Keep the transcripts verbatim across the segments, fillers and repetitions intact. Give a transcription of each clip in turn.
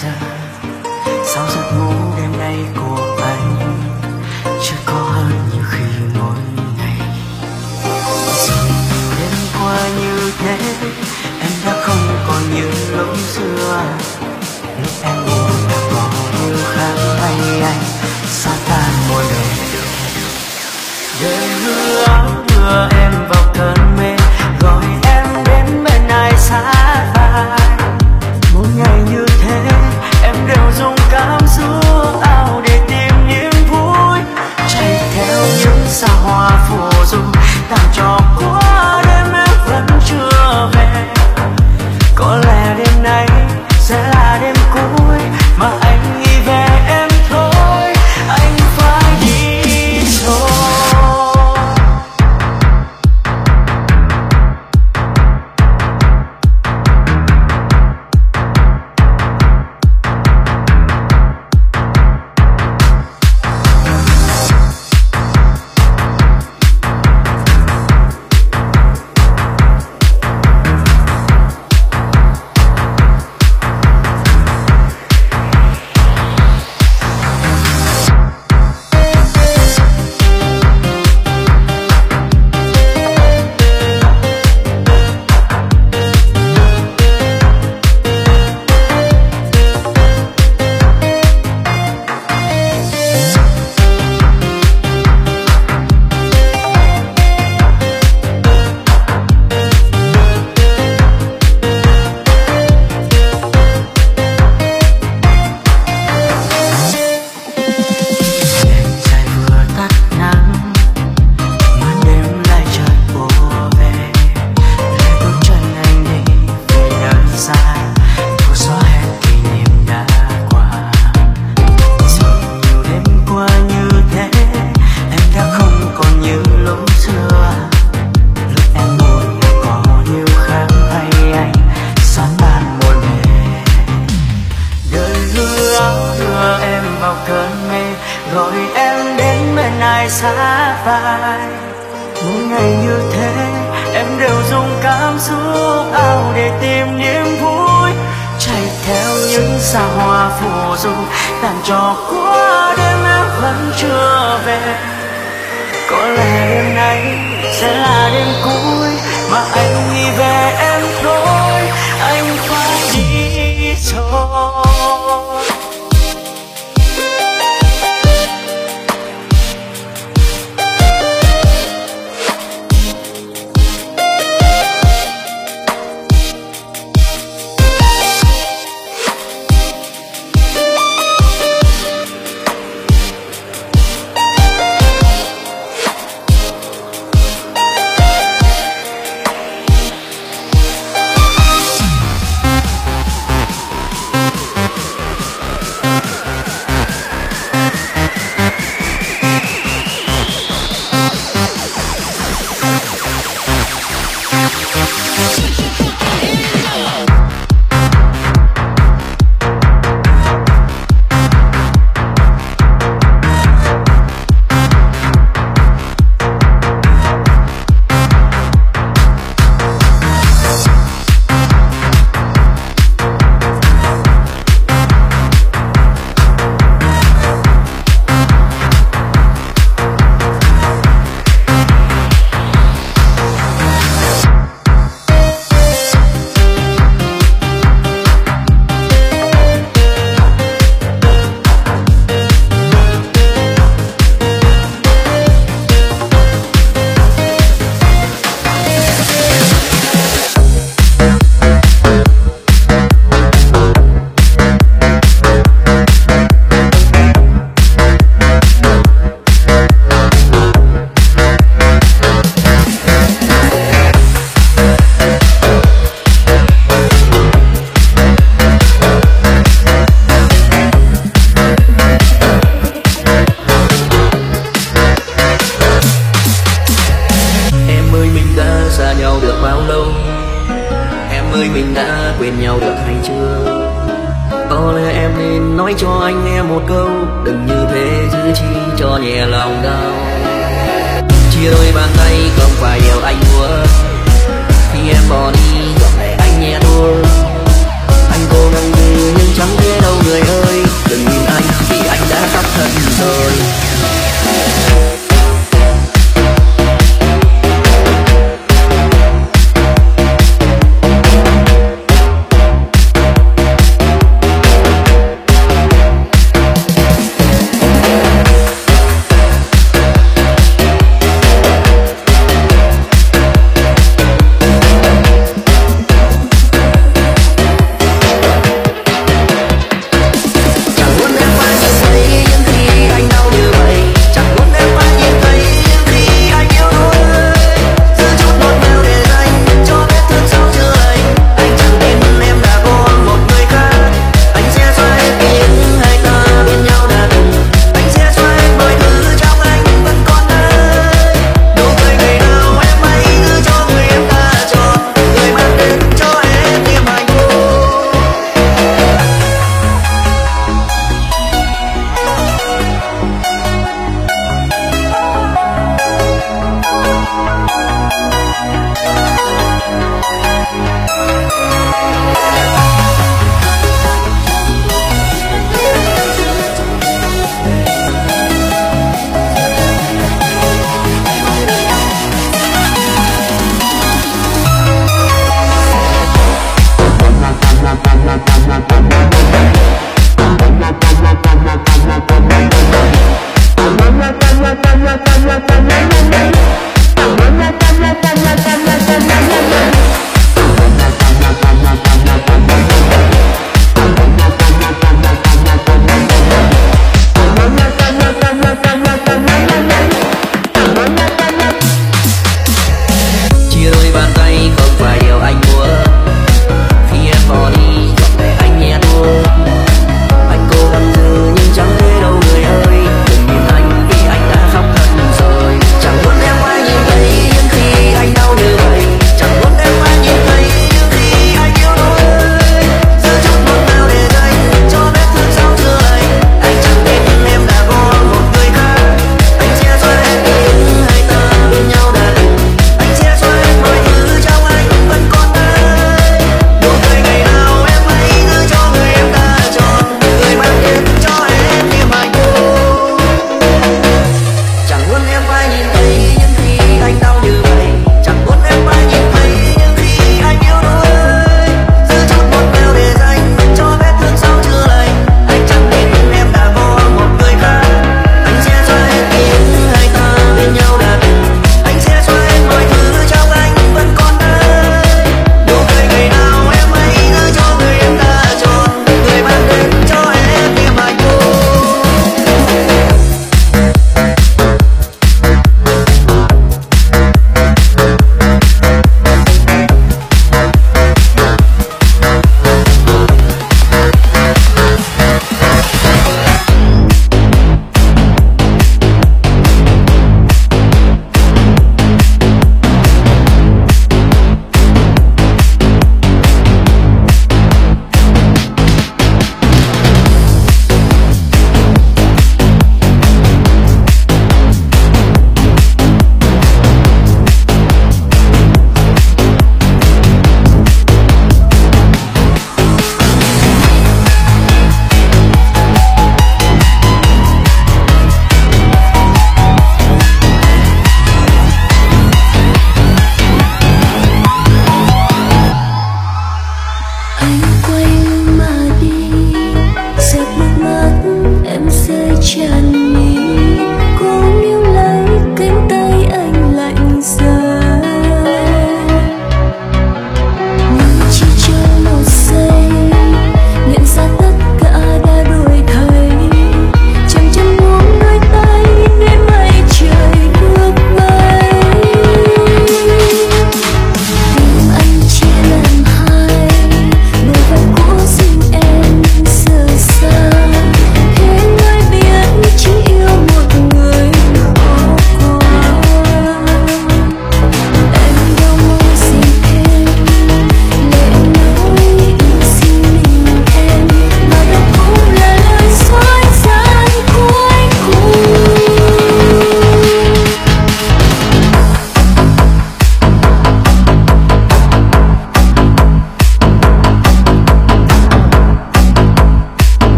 giờ. Sau giấc ngủ đêm nay của anh chưa có hơn như khi ngồi này. Rồi đêm qua như thế em đã không còn như lúc xưa. Lúc em buồn đã có như khác hay anh xa tan môi đời. Đời hứa đưa em vào cơn mê gọi em đến bên ai sát vai. Một ngày như thế em đều dùng cảm xúc ao để tìm niềm vui. Chạy theo những xa hoa phù du tặng cho qua đêm em vẫn chưa về. Có lẽ đêm nay sẽ là đêm cuối mà anh nghĩ về em thôi. Anh phải đi rồi. Chia đôi bàn tay không phải điều anh muốn. Khi em bỏ đi, dọn để anh nhẹ thôi. Anh cố gắng như những chẳng thế đâu người ơi. Đừng nhìn anh vì anh đã sắp thân rồi. Chẳng muốn em phải nhận thấy những khi anh đau như vậy.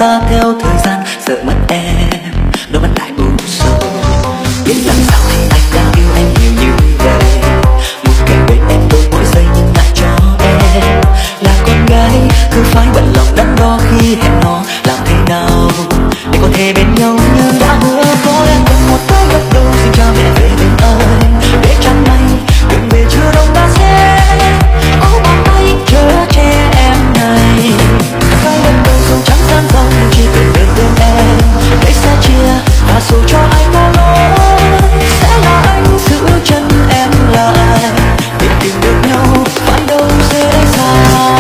ta theo thời gian, sợ mất em đôi mắt lại buồn sâu. Biết làm sao thì anh đang yêu em nhiều như vậy, một ngày bên em tôi mỗi giây nhắc lại cho em. Là con gái cứ phải bận lòng đắn đo khi hẹn hò, làm thế nào để có thể bên nhau như đã hứa. Có em cần một cái gật đầu xin cha mẹ về bên anh, để chẳng may đừng về chưa đông ta sẽ ôm bàn tay chở che em này. Cái gật đầu dù chẳng gian dâu nhưng chỉ cần được bên em, để sẽ chia và dù cho anh có lỗi sẽ là anh giữ chân em lại, để tìm được nhau phải đâu dễ dàng.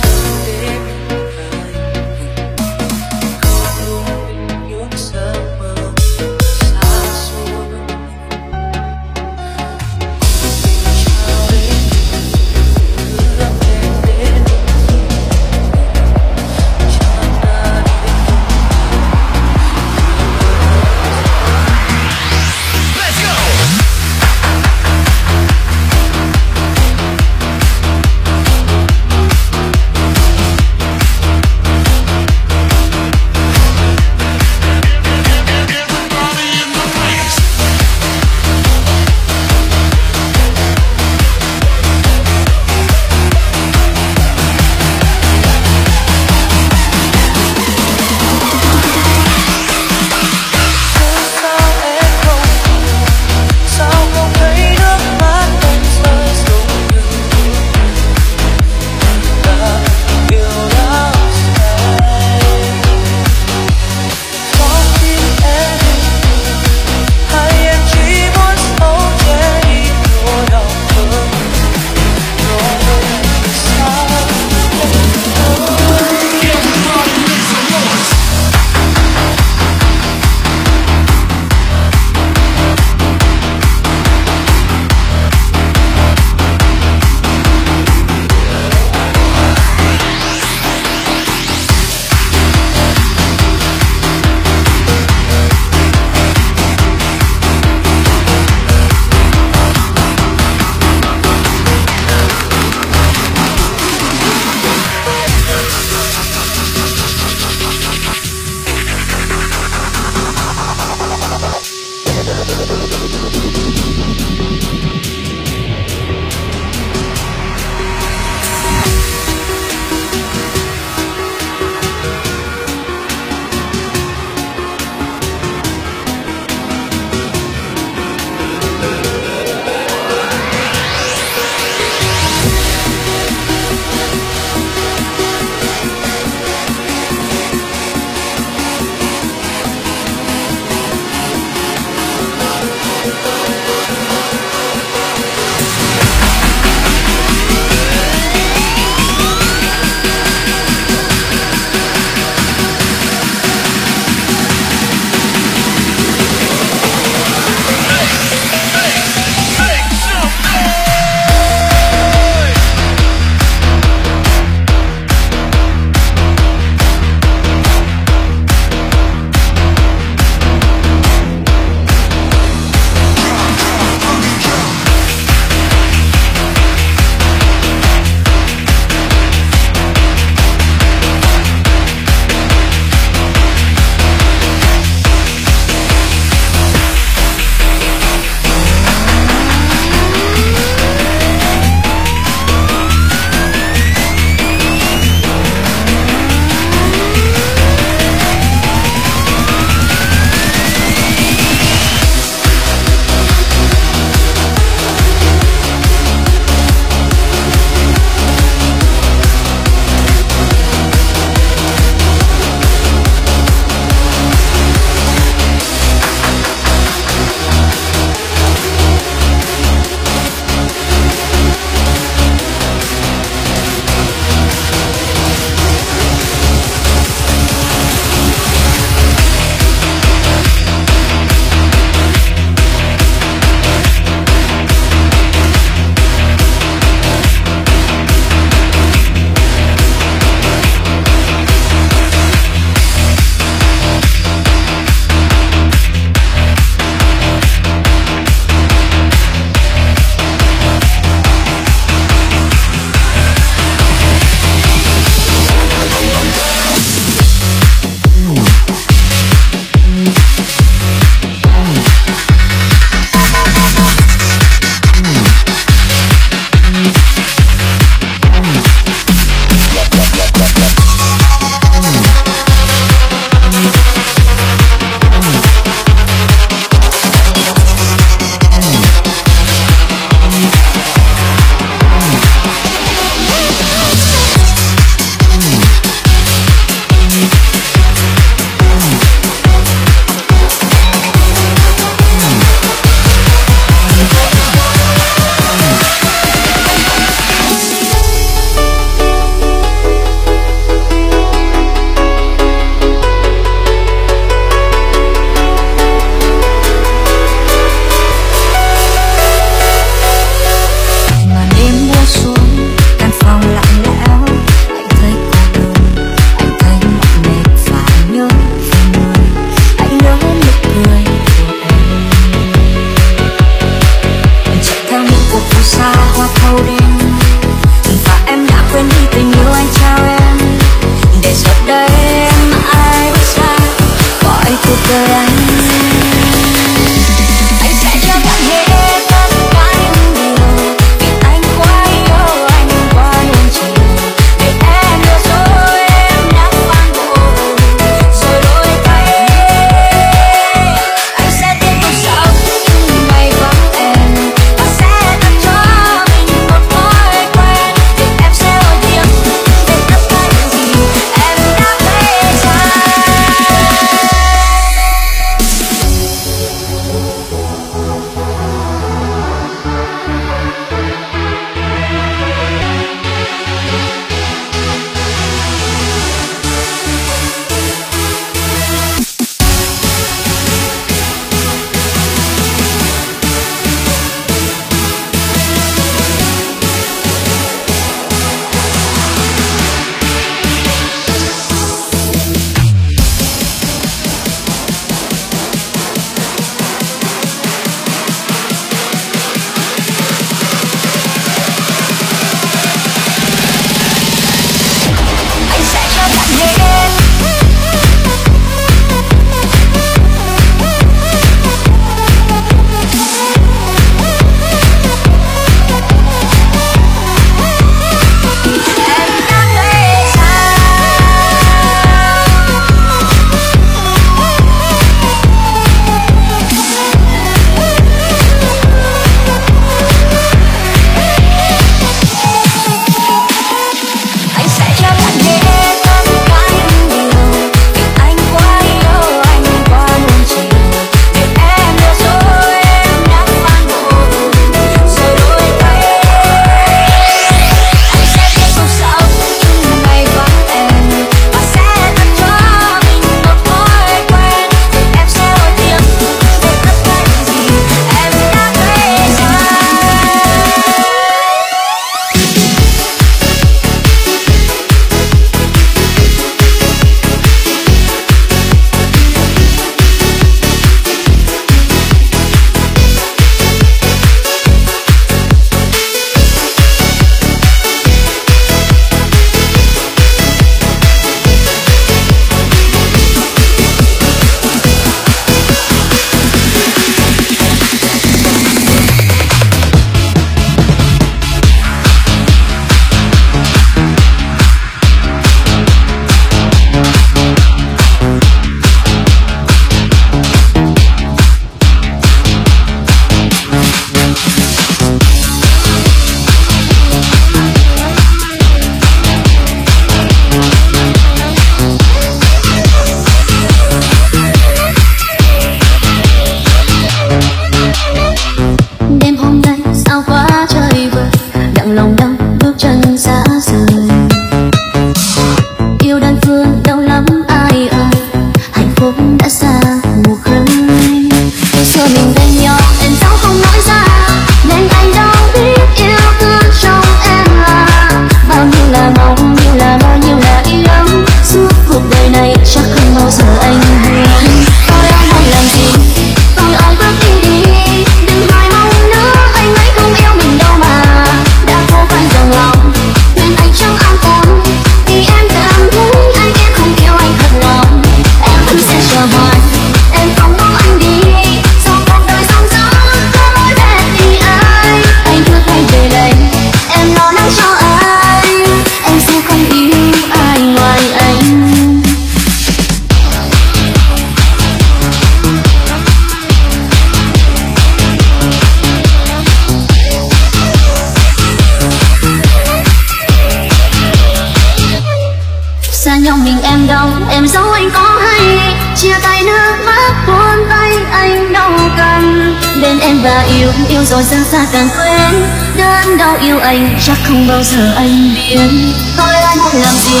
mình em đâu, em giấu anh có hay? Chia tay nước mắt buồn tay anh đâu cần. Bên em và yêu, yêu rồi dần xa càng quên. Đớn đau yêu anh chắc không bao giờ anh biết. Thôi anh không làm gì.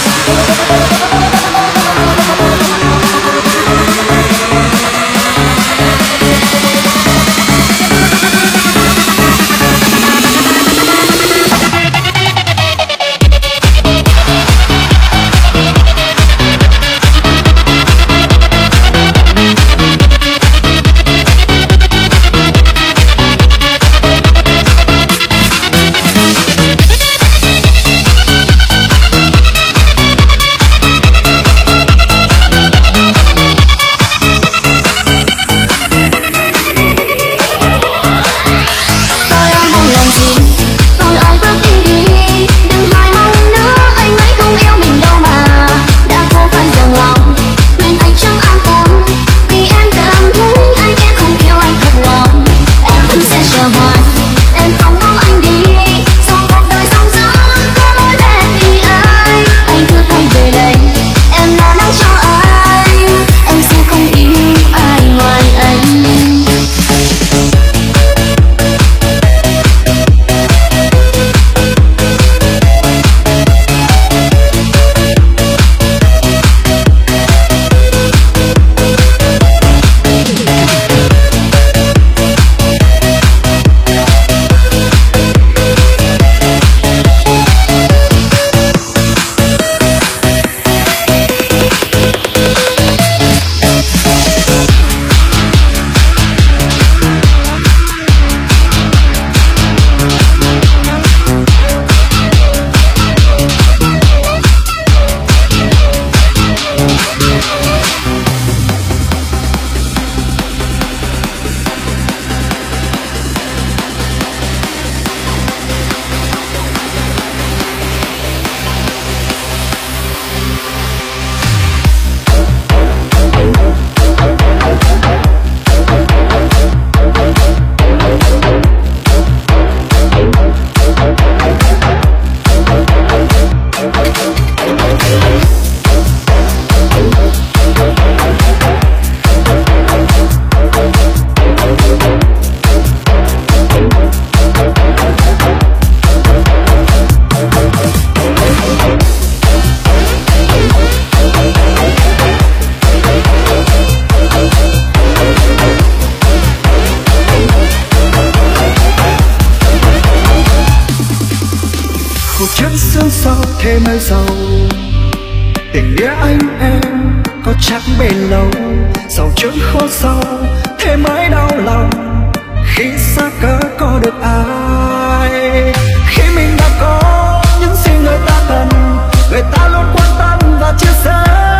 thêm hơi sầu. Tình nghĩa anh em có chắc bền lâu, sầu trước khô sâu thế mới đau lòng. Khi xa cớ có được ai, khi mình đã có những gì người ta cần, người ta luôn quan tâm và chia sẻ.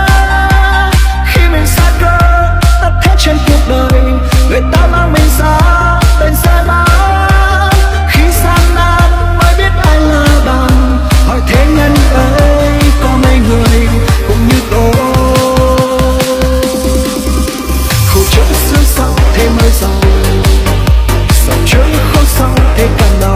Khi mình xa cơ tất hết trên cuộc đời, người ta mang mình xa tên xa lắm. Khi gian nan mới biết ai là bằng, hỏi thế nhân ơi có mấy người cũng như tôi. Khổ trước xưa sau thêm hơi giàu, sầu trước khôn sau thế càng đau.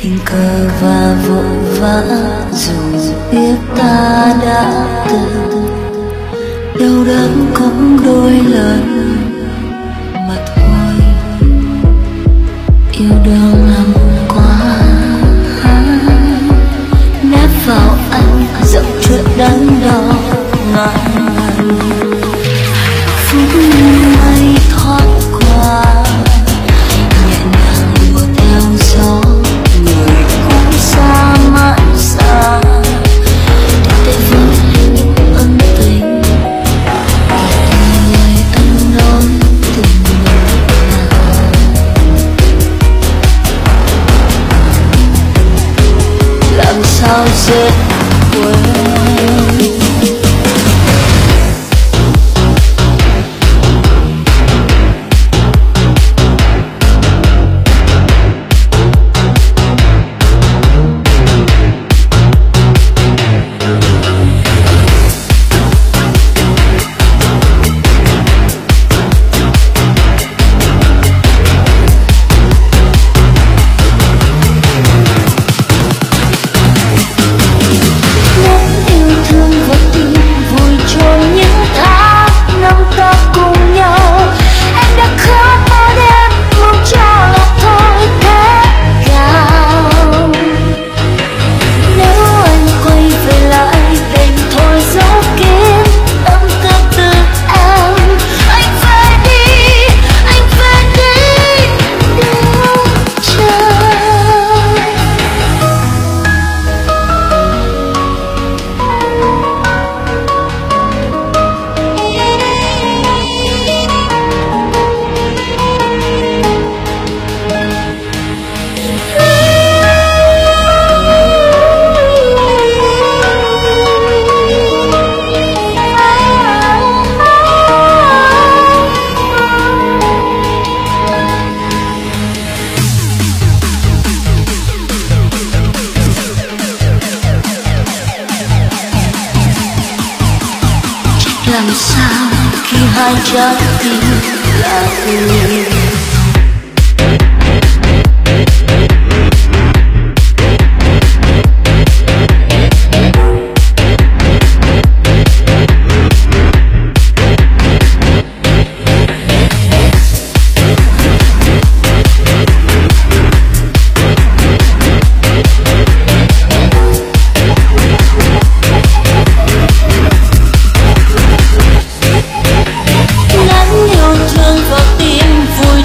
tình cờ và vội vã dù biết ta đã từng đau đớn cũng đôi lần mà thôi. Yêu đương lắm quá nép vào anh dẫu chuyện đắn đo ngàn lần. Phút mây thoáng qua nhẹ nhàng đùa theo gió, người cũng xa mãi xa để với những ân tình lời anh nói tình người làm sao dễ quên. Làm sao khi hai trái tim là người thương vào tim vui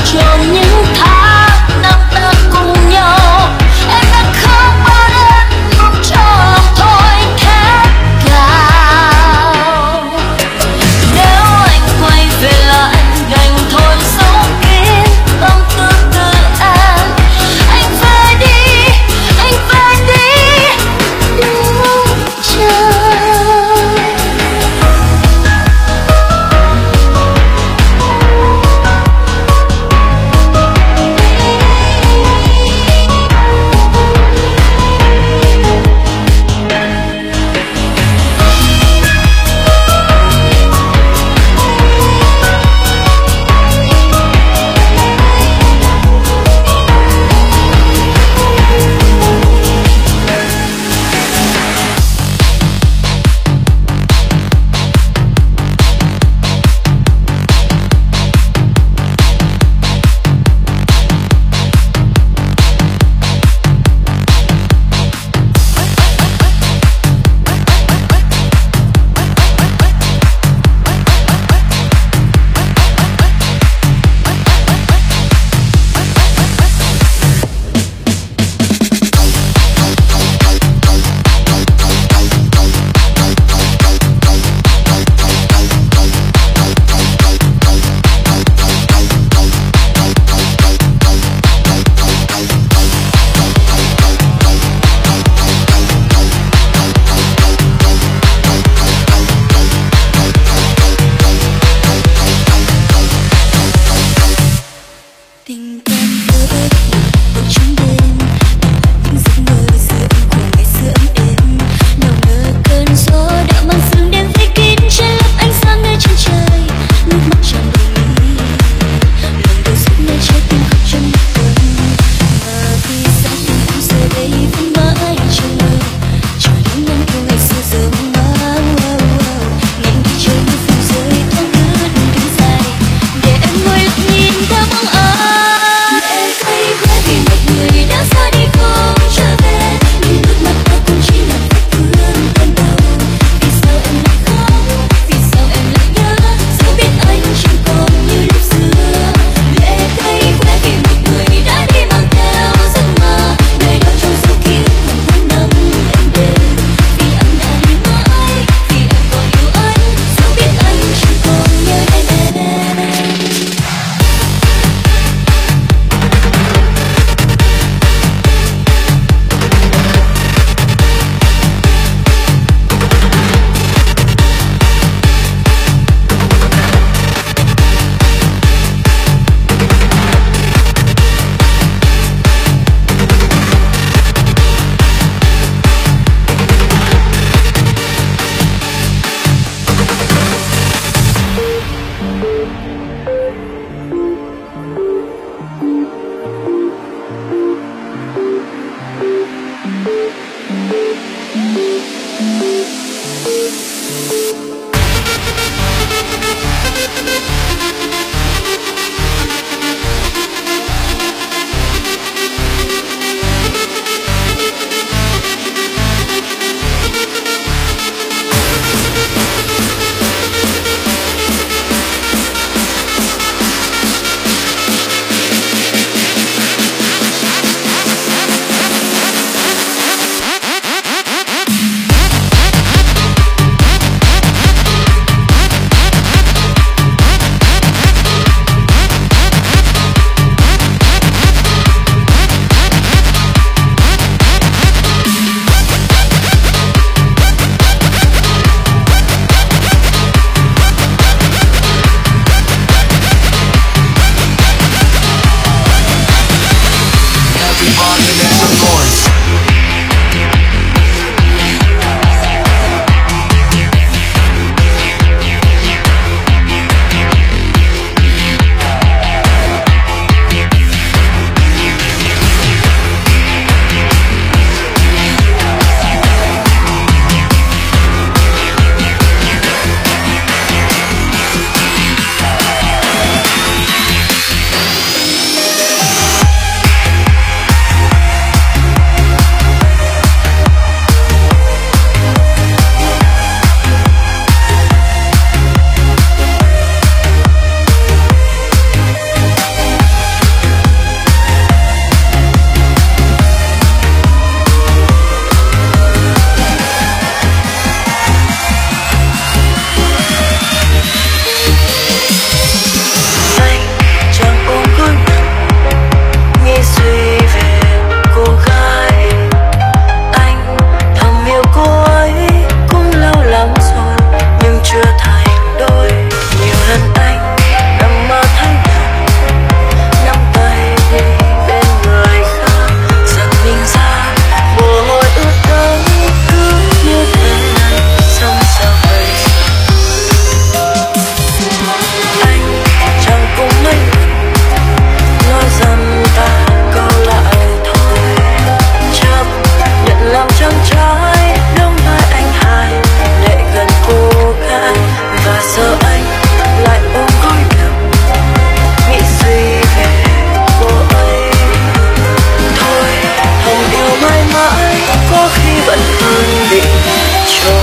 có khi vẫn hơn bị trôi.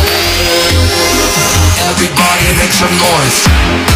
Everybody make some noise.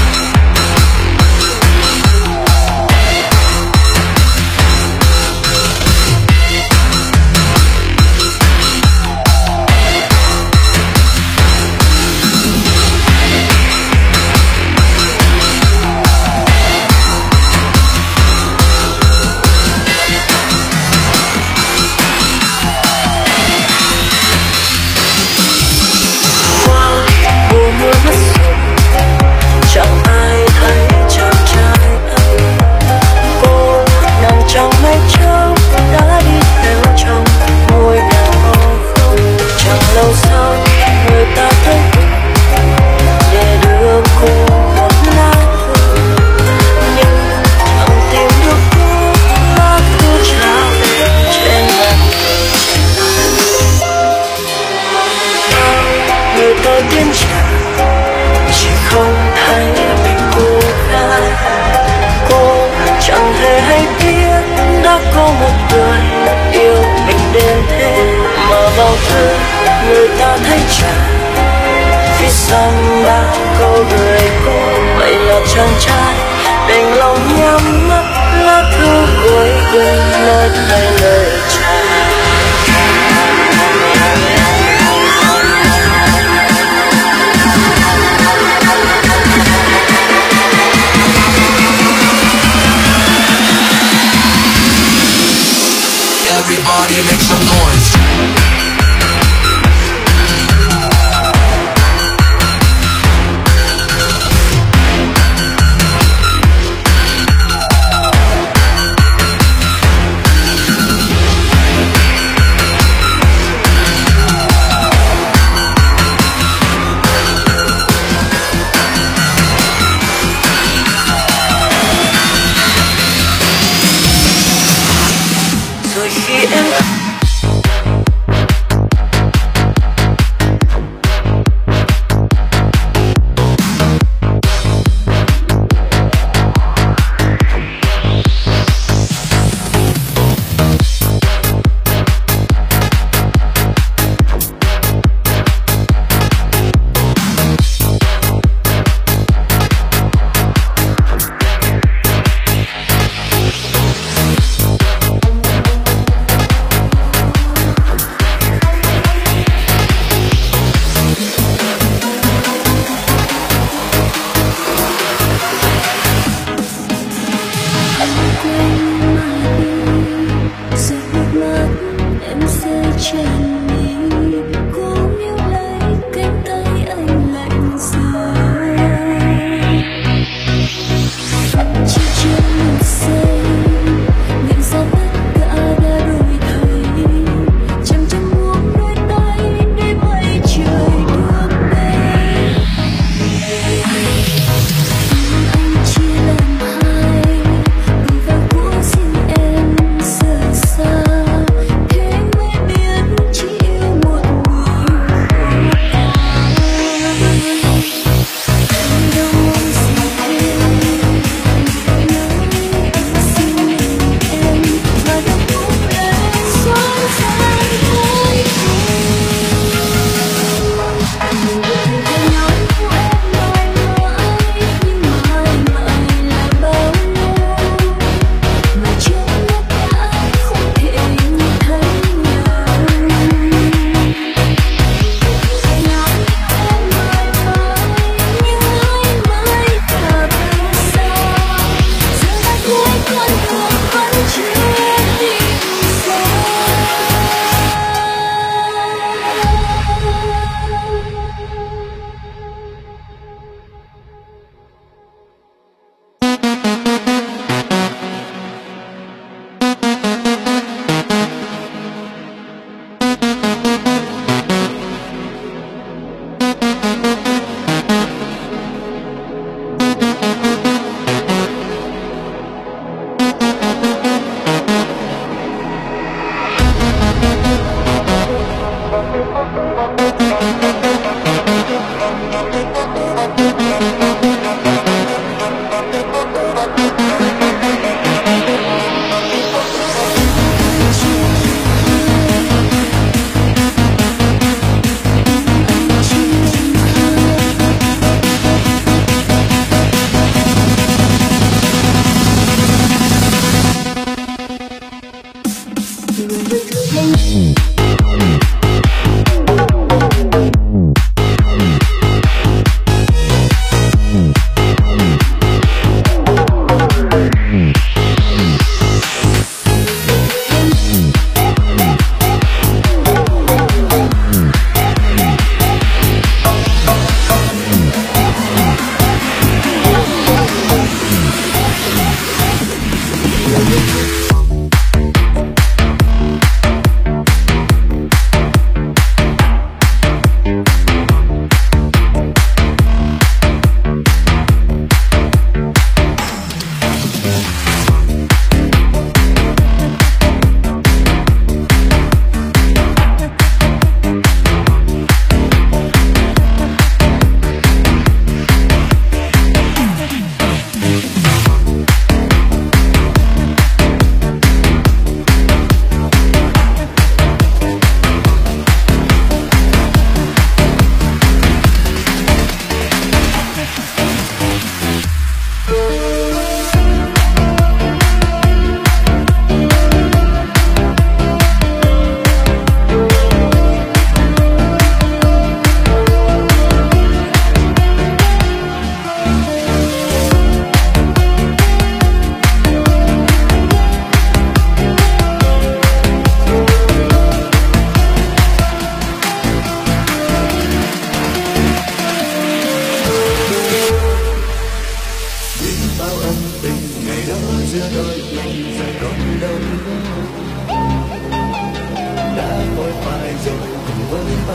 Người ta thấy chàng phía sau bao câu người cô, vậy là chàng trai đành lòng nhắm mắt lá thư cuối quên nơi hai lời chàng. Everybody make some noise. Rồi khi em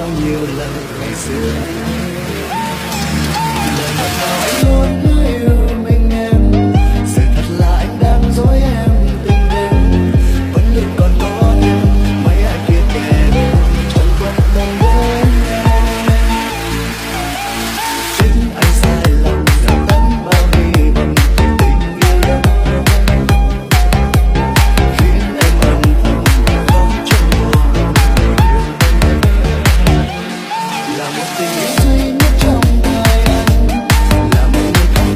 bao nhiêu lần ngày xưa. Lời ngọt ngào anh luôn nói yêu mình em, sự thật là anh đang dối em từng đêm. Vẫn luôn còn có những mấy ai kia kể bên trong quên lần đến em. Chính anh sai lầm đã đánh bao hy vọng tình yêu đó, khiến em âm thầm khóc trong vô vọng. Là một tình yêu duy nhất trong đời anh, là một người không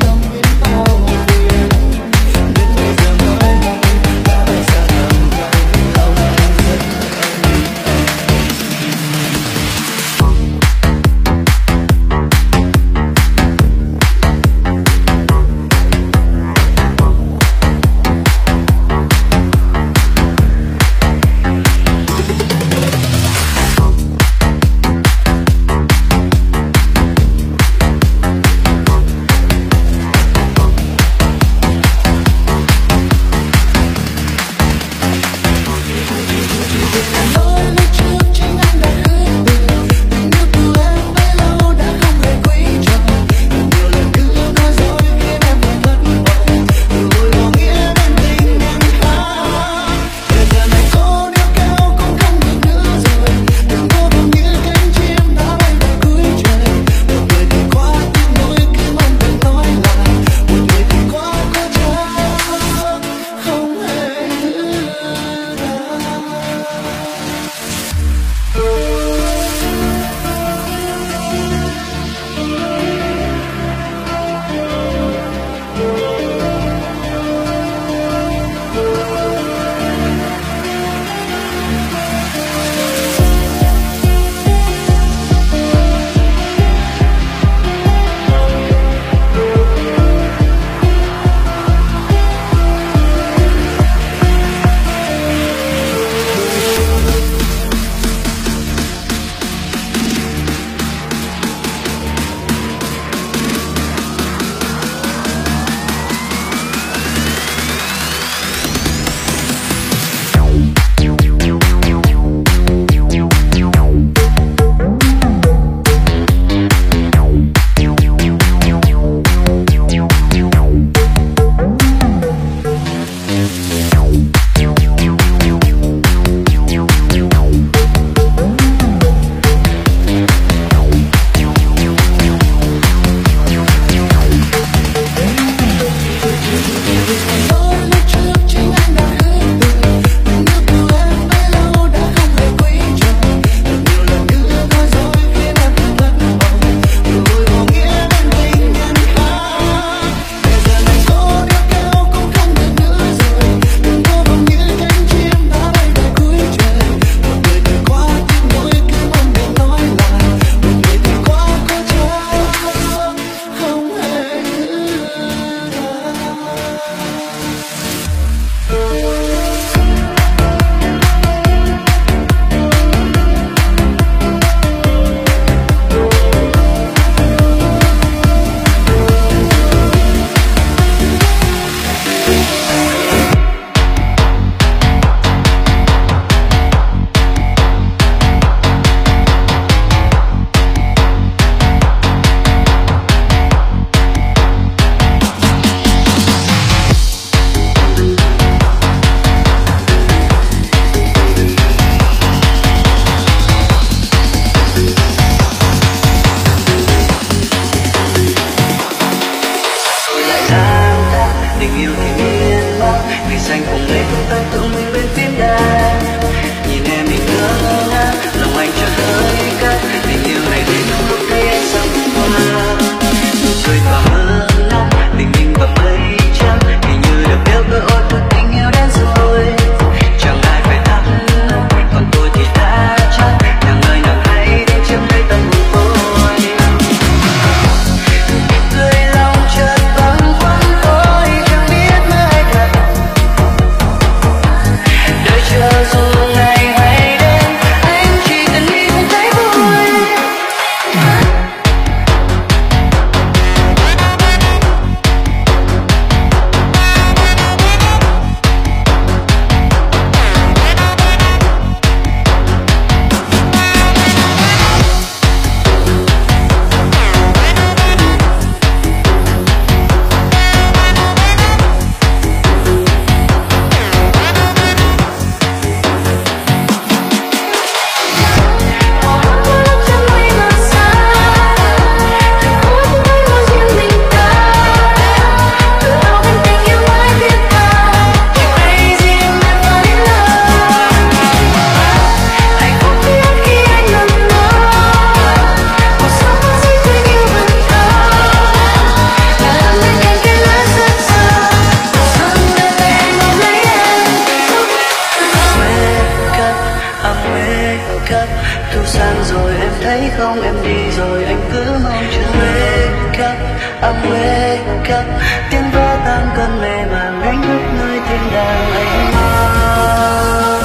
wake up. Thu sang rồi em thấy không, em đi rồi anh cứ mong chờ. Wake up, I'm wake up. Tiếng vỡ tan cơn mê màng đánh thức nơi thiên đàng anh mang.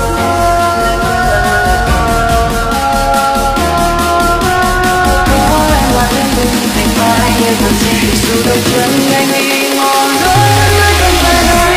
Có em là đến bên thành mai như thần gì dù đôi chân anh đi ngon lối nơi cơn mê này.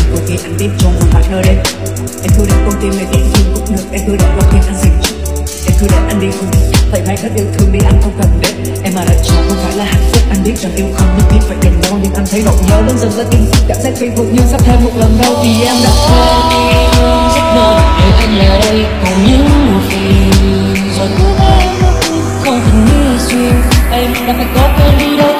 Em cứ đến công ty ngày tiếng thương cũng được, em cứ đọc đọc tin ăn dừng. Em cứ để anh đi cùng. Phải phải hết yêu thương đi, anh không cần đến. Em mà đã chọn không phải là hạnh phúc, anh biết rằng yêu không nhất thiết phải cần nhau, nhưng anh thấy nỗi nhớ lớn dần lên tim. Cảm giác phi vụt như sắp thêm một lần đâu, vì em đã quên đi luôn giấc mơ để anh là đây cùng những mùa phiền. Rồi cứ em không cần nghĩ suy, em đã phải có quên đi đâu.